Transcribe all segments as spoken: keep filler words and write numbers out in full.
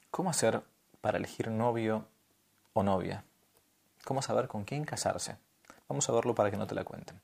¿Cómo hacer para elegir novio o novia? ¿Cómo saber con quién casarse? Vamos a verlo para que no te la cuenten.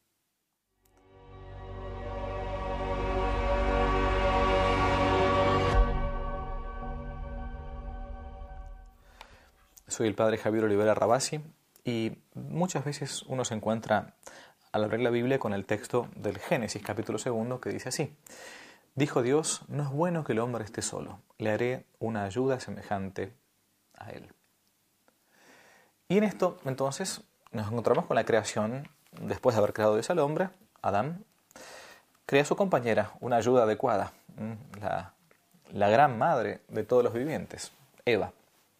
Soy el padre Javier Olivera Rabasi y muchas veces uno se encuentra al abrir la Biblia con el texto del Génesis capítulo segundo que dice así: dijo Dios, no es bueno que el hombre esté solo, le haré una ayuda semejante a él. Y en esto entonces nos encontramos con la creación. Después de haber creado Dios al hombre, Adán crea a su compañera, una ayuda adecuada, la, la gran madre de todos los vivientes, Eva.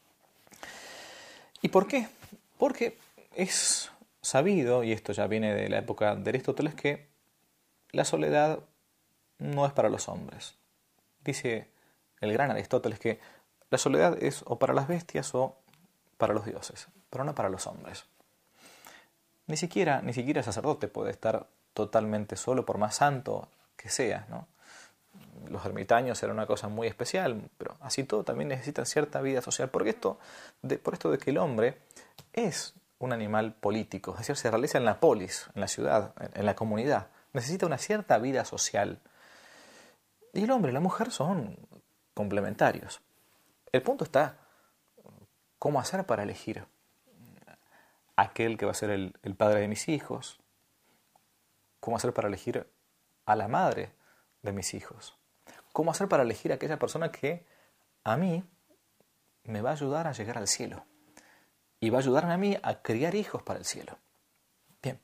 ¿Y por qué? Porque es sabido, y esto ya viene de la época de Aristóteles, que la soledad no es para los hombres. Dice el gran Aristóteles que la soledad es o para las bestias o para los dioses, pero no para los hombres. Ni siquiera, ni siquiera el sacerdote puede estar totalmente solo, por más santo que sea, ¿no? Los ermitaños eran una cosa muy especial, pero así todo también necesitan cierta vida social, porque esto, de, por esto de que el hombre es un animal político, es decir, se realiza en la polis, en la ciudad, en, en la comunidad, necesita una cierta vida social. Y el hombre y la mujer son complementarios. El punto está, ¿cómo hacer para elegir aquel que va a ser el, el padre de mis hijos? ¿Cómo hacer para elegir a la madre de mis hijos? ¿Cómo hacer para elegir a aquella persona que a mí me va a ayudar a llegar al cielo? Y va a ayudarme a mí a criar hijos para el cielo. Bien.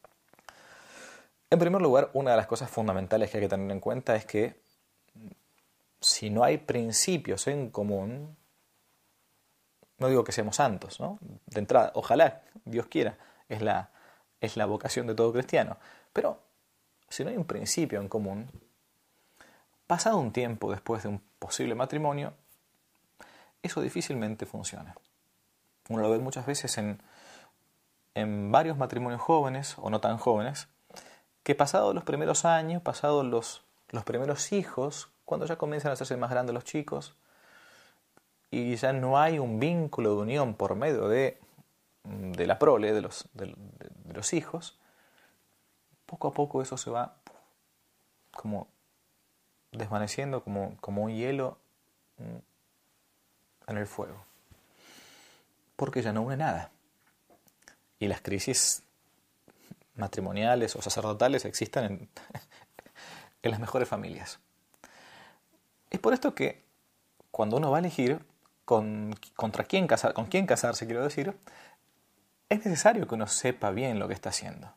En primer lugar, una de las cosas fundamentales que hay que tener en cuenta es que si no hay principios en común, no digo que seamos santos, ¿no? De entrada, ojalá, Dios quiera, es la, es la vocación de todo cristiano. Pero si no hay un principio en común, pasado un tiempo después de un posible matrimonio, eso difícilmente funciona. Uno lo ve muchas veces en, en varios matrimonios jóvenes o no tan jóvenes, que pasados los primeros años, pasados los, los primeros hijos, cuando ya comienzan a hacerse más grandes los chicos, y ya no hay un vínculo de unión por medio de, de la prole, de los, de, de los hijos, poco a poco eso se va como desvaneciendo como, como un hielo en el fuego. Porque ya no une nada. Y las crisis matrimoniales o sacerdotales existen en, en las mejores familias. Es por esto que cuando uno va a elegir con, contra quién casar, con quién casarse, quiero decir, es necesario que uno sepa bien lo que está haciendo.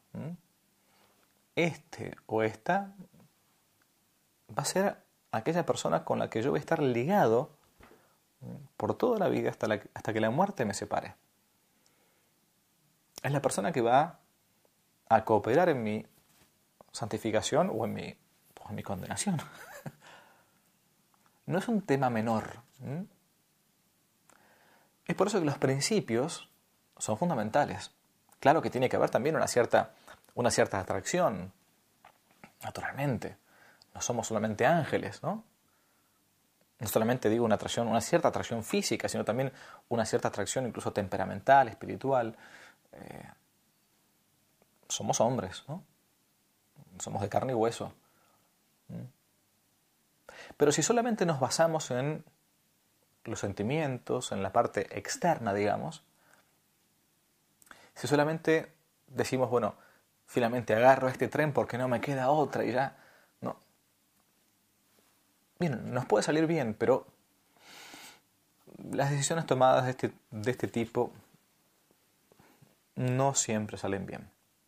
Este o esta va a ser aquella persona con la que yo voy a estar ligado por toda la vida hasta, la, hasta que la muerte me separe. Es la persona que va a cooperar en mi santificación o en mi, o en mi condenación. No es un tema menor. ¿Mm? Es por eso que los principios son fundamentales. Claro que tiene que haber también una cierta, una cierta atracción, naturalmente. No somos solamente ángeles, ¿no? No solamente digo una atracción, una cierta atracción física, sino también una cierta atracción incluso temperamental, espiritual. Eh, somos hombres, ¿no? Somos de carne y hueso. ¿Mm? Pero si solamente nos basamos en los sentimientos, en la parte externa, digamos, si solamente decimos, bueno, finalmente agarro este tren porque no me queda otra y ya, no. Bien, nos puede salir bien, pero las decisiones tomadas de este, de este tipo no siempre salen bien.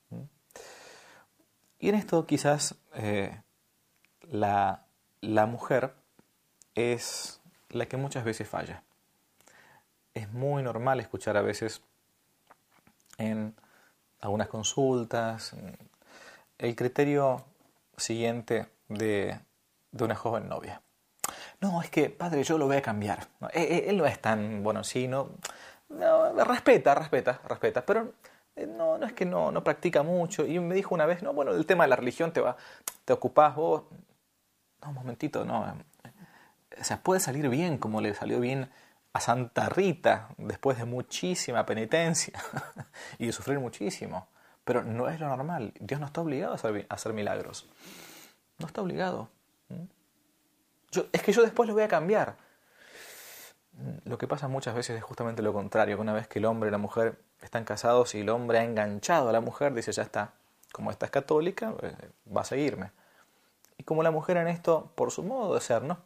Y en esto quizás eh, la, la mujer es la que muchas veces falla. Es muy normal escuchar a veces en algunas consultas el criterio siguiente de, de una joven novia. No, es que, padre, yo lo voy a cambiar. No, él, él no es tan bueno, sí, no, no, respeta, respeta, respeta, pero no, no es que no, no practica mucho. Y me dijo una vez, no, bueno, el tema de la religión te va, te ocupás vos. No, un momentito, no. o sea, puede salir bien como le salió bien a Santa Rita después de muchísima penitencia y de sufrir muchísimo. Pero no es lo normal. Dios no está obligado a hacer, a hacer milagros. No está obligado. Yo, es que yo después lo voy a cambiar. Lo que pasa muchas veces es justamente lo contrario, que una vez que el hombre y la mujer están casados y el hombre ha enganchado a la mujer, dice, ya está, como esta es católica, va a seguirme. Y como la mujer en esto, por su modo de ser, ¿no?,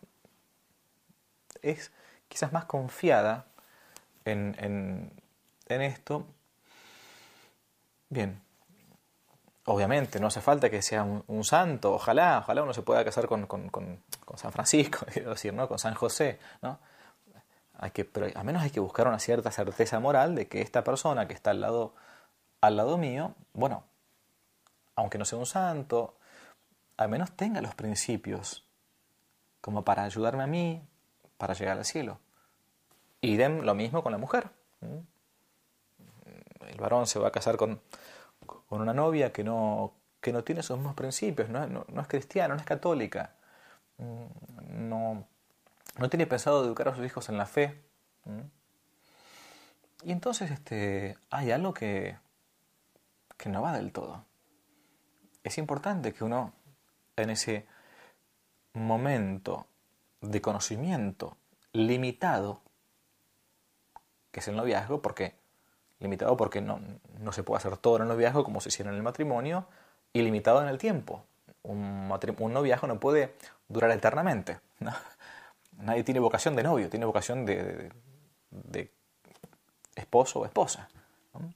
es quizás más confiada en, en, en esto, bien, obviamente no hace falta que sea un, un santo, ojalá, ojalá uno se pueda casar con, con, con, con San Francisco, quiero decir, ¿no?, con San José, ¿no? Hay que, pero al menos hay que buscar una cierta certeza moral de que esta persona que está al lado, al lado mío, bueno, aunque no sea un santo, al menos tenga los principios como para ayudarme a mí, para llegar al cielo. Idem lo mismo con la mujer. El varón se va a casar con, con una novia que no, que no tiene esos mismos principios, no, no, no es cristiana, no es católica, no... no tiene pensado educar a sus hijos en la fe. ¿Mm? Y entonces este, hay algo que, que no va del todo. Es importante que uno, en ese momento de conocimiento limitado, que es el noviazgo, porque limitado porque no, no se puede hacer todo en el noviazgo como se hiciera en el matrimonio, y limitado en el tiempo. Un, un noviazgo no puede durar eternamente, ¿no? Nadie tiene vocación de novio, tiene vocación de, de, de esposo o esposa, ¿no?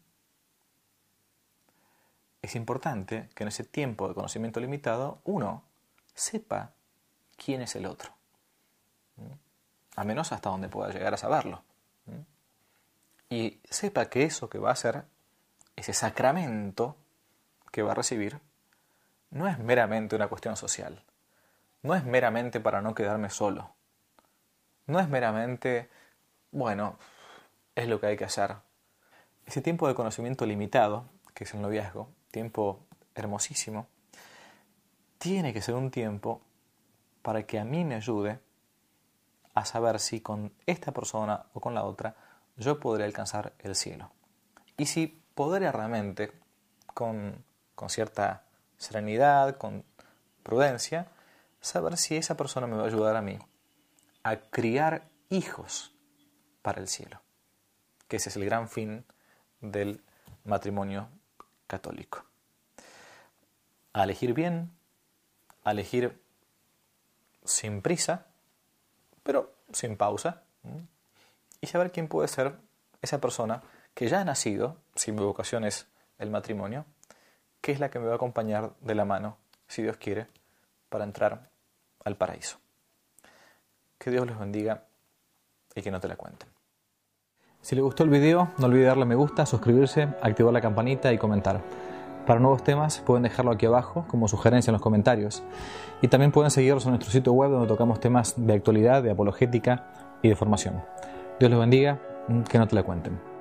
Es importante que en ese tiempo de conocimiento limitado uno sepa quién es el otro, ¿no?, a menos hasta donde pueda llegar a saberlo, ¿no?, y sepa que eso que va a hacer, ese sacramento que va a recibir, no es meramente una cuestión social, no es meramente para no quedarme solo. No es meramente, bueno, es lo que hay que hacer. Ese tiempo de conocimiento limitado, que es el noviazgo, tiempo hermosísimo, tiene que ser un tiempo para que a mí me ayude a saber si con esta persona o con la otra yo podré alcanzar el cielo. Y si podré realmente, con, con cierta serenidad, con prudencia, saber si esa persona me va a ayudar a mí a criar hijos para el cielo, que ese es el gran fin del matrimonio católico. A elegir bien, a elegir sin prisa, pero sin pausa, y saber quién puede ser esa persona que ya ha nacido, si mi vocación es el matrimonio, que es la que me va a acompañar de la mano, si Dios quiere, para entrar al paraíso. Que Dios los bendiga y que no te la cuenten. Si les gustó el video, no olviden darle me gusta, suscribirse, activar la campanita y comentar. Para nuevos temas pueden dejarlo aquí abajo como sugerencia en los comentarios. Y también pueden seguirnos en nuestro sitio web donde tocamos temas de actualidad, de apologética y de formación. Dios los bendiga, que no te la cuenten.